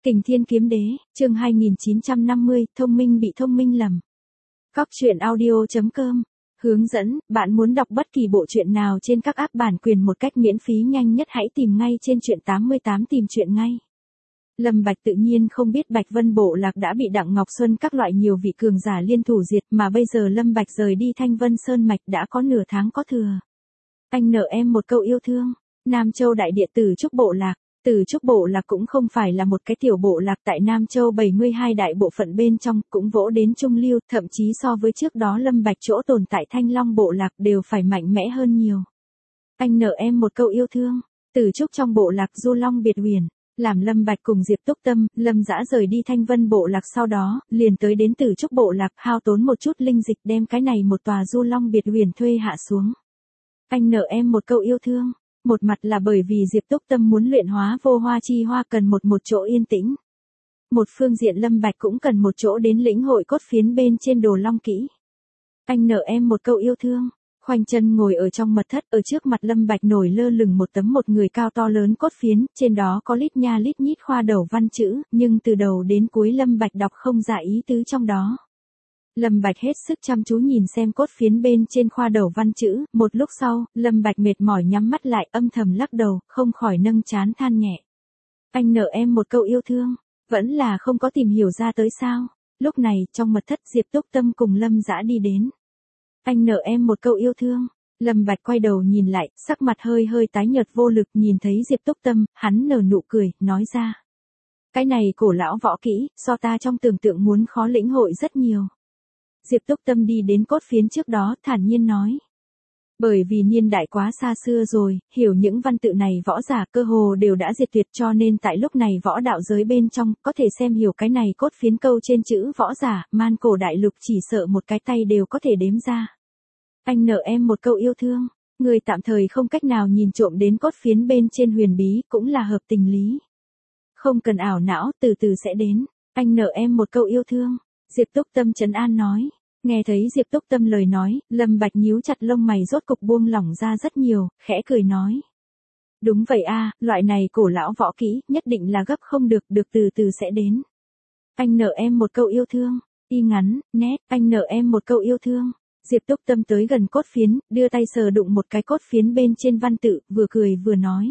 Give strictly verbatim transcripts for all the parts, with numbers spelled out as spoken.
Kình Thiên Kiếm Đế, chương hai nghìn chín trăm năm mươi, thông minh bị thông minh lầm. Cóc truyện audio chấm com. Hướng dẫn, bạn muốn đọc bất kỳ bộ truyện nào trên các app bản quyền một cách miễn phí nhanh nhất hãy tìm ngay trên truyện tám mươi tám tìm truyện ngay. Lâm Bạch tự nhiên không biết Bạch Vân Bộ Lạc đã bị Đặng Ngọc Xuân các loại nhiều vị cường giả liên thủ diệt mà bây giờ Lâm Bạch rời đi Thanh Vân Sơn Mạch đã có nửa tháng có thừa. Anh nợ em một câu yêu thương. Nam Châu Đại Địa Tử Trúc Bộ Lạc. Tử Trúc Bộ Lạc cũng không phải là một cái tiểu bộ lạc tại Nam Châu bảy mươi hai đại bộ phận bên trong, cũng vỗ đến trung lưu, thậm chí so với trước đó Lâm Bạch chỗ tồn tại Thanh Long Bộ Lạc đều phải mạnh mẽ hơn nhiều. Anh nợ em một câu yêu thương. Tử Trúc trong bộ lạc Du Long biệt huyền, làm Lâm Bạch cùng Diệp Túc Tâm, Lâm Dã rời đi Thanh Vân Bộ Lạc sau đó, liền tới đến Tử Trúc Bộ Lạc, hao tốn một chút linh dịch đem cái này một tòa Du Long biệt huyền thuê hạ xuống. Anh nợ em một câu yêu thương. Một mặt là bởi vì Diệp Túc Tâm muốn luyện hóa vô hoa chi hoa cần một một chỗ yên tĩnh. Một phương diện Lâm Bạch cũng cần một chỗ đến lĩnh hội cốt phiến bên trên Đồ Long kỹ. Anh nợ em một câu yêu thương. Khoanh chân ngồi ở trong mật thất, ở trước mặt Lâm Bạch nổi lơ lửng một tấm một người cao to lớn cốt phiến, trên đó có lít nha lít nhít khoa đầu văn chữ, nhưng từ đầu đến cuối Lâm Bạch đọc không ra ý tứ trong đó. Lâm Bạch hết sức chăm chú nhìn xem cốt phiến bên trên khoa đầu văn chữ, một lúc sau, Lâm Bạch mệt mỏi nhắm mắt lại âm thầm lắc đầu, không khỏi nâng trán than nhẹ. Anh nợ em một câu yêu thương, vẫn là không có tìm hiểu ra tới sao. Lúc này, trong mật thất Diệp Túc Tâm cùng Lâm Dã đi đến. Anh nợ em một câu yêu thương. Lâm Bạch quay đầu nhìn lại, sắc mặt hơi hơi tái nhợt vô lực nhìn thấy Diệp Túc Tâm, hắn nở nụ cười, nói ra. Cái này cổ lão võ kỹ, so ta trong tưởng tượng muốn khó lĩnh hội rất nhiều. Diệp Túc Tâm đi đến cốt phiến trước đó, thản nhiên nói. Bởi vì niên đại quá xa xưa rồi, hiểu những văn tự này võ giả cơ hồ đều đã diệt tuyệt cho nên tại lúc này võ đạo giới bên trong, có thể xem hiểu cái này cốt phiến câu trên chữ võ giả, man cổ đại lục chỉ sợ một cái tay đều có thể đếm ra. Anh nợ em một câu yêu thương, người tạm thời không cách nào nhìn trộm đến cốt phiến bên trên huyền bí, cũng là hợp tình lý. Không cần ảo não, từ từ sẽ đến. Anh nợ em một câu yêu thương. Diệp Túc Tâm trấn an nói. Nghe thấy Diệp Túc Tâm lời nói, Lâm Bạch nhíu chặt lông mày rốt cục buông lỏng ra rất nhiều, khẽ cười nói. Đúng vậy a, loại này cổ lão võ kỹ, nhất định là gấp không được, được từ từ sẽ đến. Anh nợ em một câu yêu thương. Y ngắn, nét, anh nợ em một câu yêu thương. Diệp Túc Tâm tới gần cốt phiến, đưa tay sờ đụng một cái cốt phiến bên trên văn tự, vừa cười vừa nói.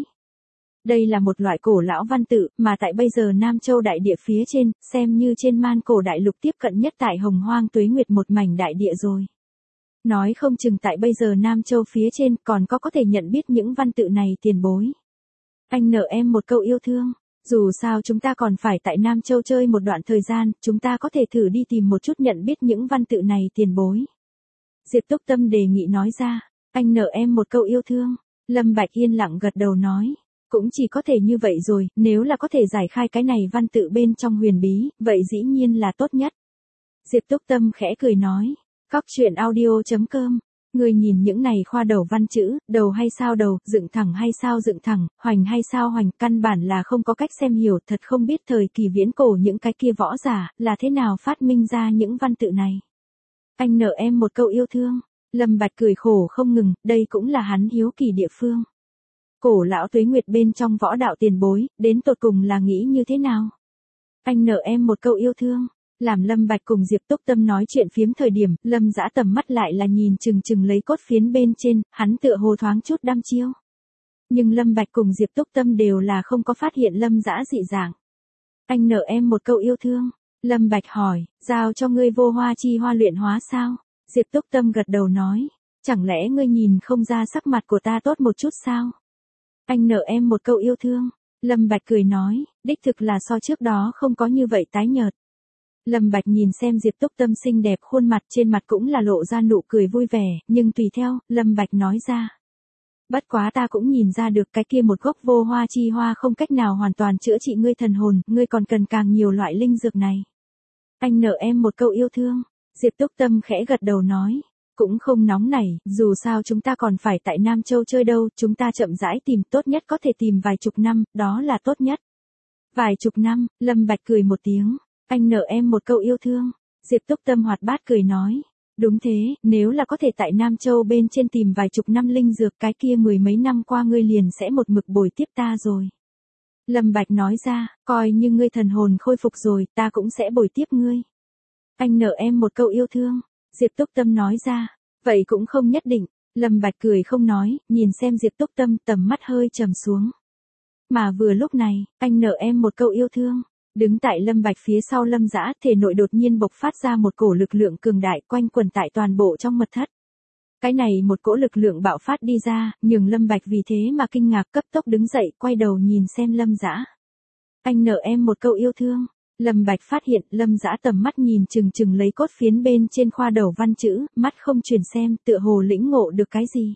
Đây là một loại cổ lão văn tự, mà tại bây giờ Nam Châu Đại Địa phía trên, xem như trên man cổ đại lục tiếp cận nhất tại Hồng Hoang Tuế Nguyệt một mảnh đại địa rồi. Nói không chừng tại bây giờ Nam Châu phía trên còn có có thể nhận biết những văn tự này tiền bối. Anh nợ em một câu yêu thương. Dù sao chúng ta còn phải tại Nam Châu chơi một đoạn thời gian, chúng ta có thể thử đi tìm một chút nhận biết những văn tự này tiền bối. Diệp Túc Tâm đề nghị nói ra. Anh nợ em một câu yêu thương. Lâm Bạch yên lặng gật đầu nói. Cũng chỉ có thể như vậy rồi, nếu là có thể giải khai cái này văn tự bên trong huyền bí, vậy dĩ nhiên là tốt nhất. Diệp Túc Tâm khẽ cười nói. Cóc truyện audio chấm com. Người nhìn những này khoa đầu văn chữ, đầu hay sao đầu, dựng thẳng hay sao dựng thẳng, hoành hay sao hoành, căn bản là không có cách xem hiểu, thật không biết thời kỳ viễn cổ những cái kia võ giả, là thế nào phát minh ra những văn tự này. Anh nợ em một câu yêu thương. Lâm Bạch cười khổ không ngừng, đây cũng là hắn hiếu kỳ địa phương. Cổ lão Tuế Nguyệt bên trong võ đạo tiền bối, đến tột cùng là nghĩ như thế nào? Anh nợ em một câu yêu thương. Làm Lâm Bạch cùng Diệp Túc Tâm nói chuyện phiếm thời điểm, Lâm Dã tầm mắt lại là nhìn chừng chừng lấy cốt phiến bên trên, hắn tựa hồ thoáng chút đăm chiêu. Nhưng Lâm Bạch cùng Diệp Túc Tâm đều là không có phát hiện Lâm Dã dị dạng. Anh nợ em một câu yêu thương. Lâm Bạch hỏi, giao cho ngươi vô hoa chi hoa luyện hóa sao? Diệp Túc Tâm gật đầu nói, chẳng lẽ ngươi nhìn không ra sắc mặt của ta tốt một chút sao? Anh nợ em một câu yêu thương. Lâm Bạch cười nói, đích thực là so trước đó không có như vậy tái nhợt. Lâm Bạch nhìn xem Diệp Túc Tâm xinh đẹp khuôn mặt trên mặt cũng là lộ ra nụ cười vui vẻ, nhưng tùy theo, Lâm Bạch nói ra. Bất quá ta cũng nhìn ra được cái kia một gốc vô hoa chi hoa không cách nào hoàn toàn chữa trị ngươi thần hồn, ngươi còn cần càng nhiều loại linh dược này. Anh nợ em một câu yêu thương. Diệp Túc Tâm khẽ gật đầu nói. Cũng không nóng nảy, dù sao chúng ta còn phải tại Nam Châu chơi đâu, chúng ta chậm rãi tìm, tốt nhất có thể tìm vài chục năm, đó là tốt nhất. Vài chục năm, Lâm Bạch cười một tiếng. Anh nợ em một câu yêu thương. Diệp Túc Tâm hoạt bát cười nói. Đúng thế, nếu là có thể tại Nam Châu bên trên tìm vài chục năm linh dược cái kia mười mấy năm qua ngươi liền sẽ một mực bồi tiếp ta rồi. Lâm Bạch nói ra, coi như ngươi thần hồn khôi phục rồi, ta cũng sẽ bồi tiếp ngươi. Anh nợ em một câu yêu thương. Diệp Túc Tâm nói ra, vậy cũng không nhất định. Lâm Bạch cười không nói, nhìn xem Diệp Túc Tâm, tầm mắt hơi trầm xuống. Mà vừa lúc này, anh nợ em một câu yêu thương. Đứng tại Lâm Bạch phía sau Lâm Dã, thể nội đột nhiên bộc phát ra một cổ lực lượng cường đại quanh quẩn tại toàn bộ trong mật thất. Cái này một cỗ lực lượng bạo phát đi ra, nhường Lâm Bạch vì thế mà kinh ngạc, cấp tốc đứng dậy, quay đầu nhìn xem Lâm Dã. Anh nợ em một câu yêu thương. Lâm Bạch phát hiện Lâm Dã tầm mắt nhìn chừng chừng lấy cốt phiến bên trên khoa đầu văn chữ, mắt không chuyển xem, tựa hồ lĩnh ngộ được cái gì.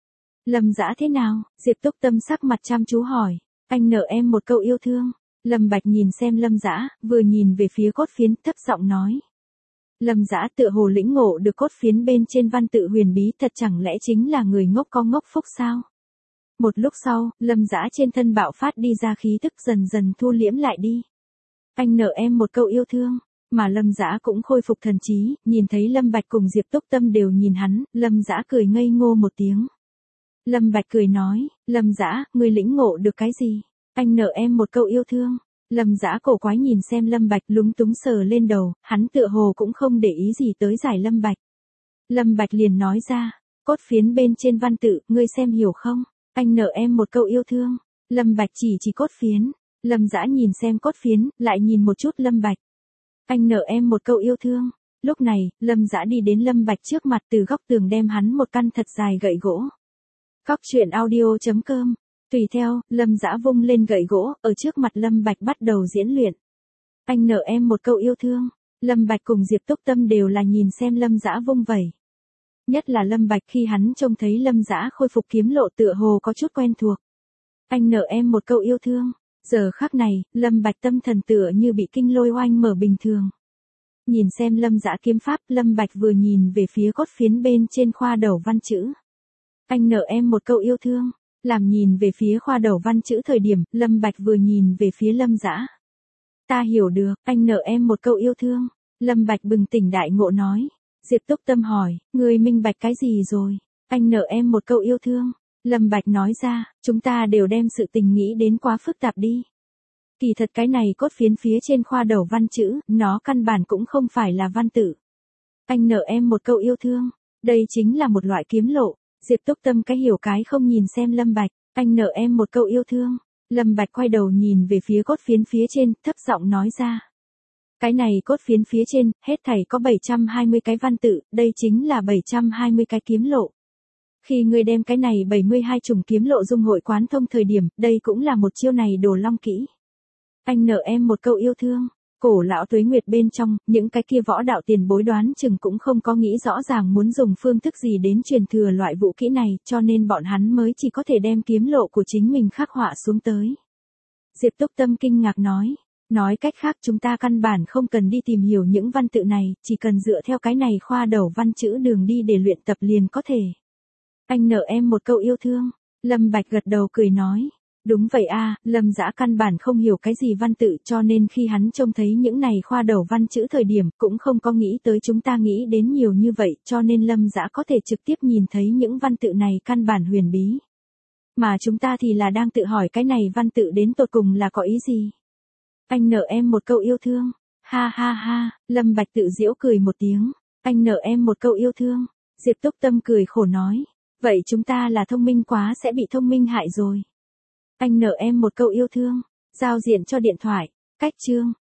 Lâm Dã thế nào? Diệp Túc Tâm sắc mặt chăm chú hỏi. Anh nợ em một câu yêu thương. Lâm Bạch nhìn xem Lâm Dã, vừa nhìn về phía cốt phiến, thấp giọng nói. Lâm Dã tựa hồ lĩnh ngộ được cốt phiến bên trên văn tự huyền bí, thật chẳng lẽ chính là người ngốc có ngốc phúc sao? Một lúc sau, Lâm Dã trên thân bạo phát đi ra khí tức dần dần thu liễm lại đi. Anh nợ em một câu yêu thương, mà Lâm Dã cũng khôi phục thần trí, nhìn thấy Lâm Bạch cùng Diệp Túc Tâm đều nhìn hắn, Lâm Dã cười ngây ngô một tiếng. Lâm Bạch cười nói, Lâm Dã, ngươi lĩnh ngộ được cái gì? Anh nợ em một câu yêu thương. Lâm Dã cổ quái nhìn xem Lâm Bạch, lúng túng sờ lên đầu, hắn tựa hồ cũng không để ý gì tới giải Lâm Bạch. Lâm Bạch liền nói ra, cốt phiến bên trên văn tự, ngươi xem hiểu không? Anh nợ em một câu yêu thương. Lâm Bạch chỉ chỉ cốt phiến. Lâm Dã nhìn xem cốt phiến, lại nhìn một chút Lâm Bạch. Anh nợ em một câu yêu thương. Lúc này, Lâm Dã đi đến Lâm Bạch trước mặt, từ góc tường đem hắn một căn thật dài gậy gỗ. Cóc truyện audio chấm com. Tùy theo, Lâm Dã vung lên gậy gỗ, ở trước mặt Lâm Bạch bắt đầu diễn luyện. Anh nợ em một câu yêu thương. Lâm Bạch cùng Diệp Túc Tâm đều là nhìn xem Lâm Dã vung vẩy. Nhất là Lâm Bạch khi hắn trông thấy Lâm Dã khôi phục kiếm lộ tựa hồ có chút quen thuộc. Anh nợ em một câu yêu thương. Giờ khắc này, Lâm Bạch tâm thần tựa như bị kinh lôi oanh mở bình thường. Nhìn xem Lâm Dã kiếm pháp, Lâm Bạch vừa nhìn về phía cốt phiến bên trên khoa đầu văn chữ. Anh nợ em một câu yêu thương. Làm nhìn về phía khoa đầu văn chữ thời điểm, Lâm Bạch vừa nhìn về phía Lâm Dã. Ta hiểu được, anh nợ em một câu yêu thương. Lâm Bạch bừng tỉnh đại ngộ nói. Diệp Túc Tâm hỏi, ngươi minh bạch cái gì rồi? Anh nợ em một câu yêu thương. Lâm Bạch nói ra, chúng ta đều đem sự tình nghĩ đến quá phức tạp đi. Kỳ thật cái này cốt phiến phía trên khoa đầu văn chữ, nó căn bản cũng không phải là văn tự. Anh nợ em một câu yêu thương. Đây chính là một loại kiếm lộ. Diệp Túc Tâm cái hiểu cái không nhìn xem Lâm Bạch, anh nợ em một câu yêu thương. Lâm Bạch quay đầu nhìn về phía cốt phiến phía trên, thấp giọng nói ra. Cái này cốt phiến phía trên, hết thảy có bảy trăm hai mươi cái văn tự, đây chính là bảy trăm hai mươi cái kiếm lộ. Khi ngươi đem cái này bảy mươi hai chủng kiếm lộ dung hội quán thông thời điểm, đây cũng là một chiêu này đồ long kỹ. Anh nợ em một câu yêu thương. Cổ lão Tuế Nguyệt bên trong, những cái kia võ đạo tiền bối đoán chừng cũng không có nghĩ rõ ràng muốn dùng phương thức gì đến truyền thừa loại vũ kỹ này, cho nên bọn hắn mới chỉ có thể đem kiếm lộ của chính mình khắc họa xuống tới. Diệp Túc Tâm kinh ngạc nói, nói cách khác chúng ta căn bản không cần đi tìm hiểu những văn tự này, chỉ cần dựa theo cái này khoa đầu văn chữ đường đi để luyện tập liền có thể. Anh nợ em một câu yêu thương. Lâm Bạch gật đầu cười nói. Đúng vậy a, Lâm Dã căn bản không hiểu cái gì văn tự, cho nên khi hắn trông thấy những này khoa đầu văn chữ thời điểm, cũng không có nghĩ tới chúng ta nghĩ đến nhiều như vậy, cho nên Lâm Dã có thể trực tiếp nhìn thấy những văn tự này căn bản huyền bí. Mà chúng ta thì là đang tự hỏi cái này văn tự đến tột cùng là có ý gì? Anh nợ em một câu yêu thương. Ha ha ha, Lâm Bạch tự giễu cười một tiếng. Anh nợ em một câu yêu thương. Diệp Túc Tâm cười khổ nói. Vậy chúng ta là thông minh quá sẽ bị thông minh hại rồi. Anh nợ em một câu yêu thương. Giao diện cho điện thoại. Cách chương.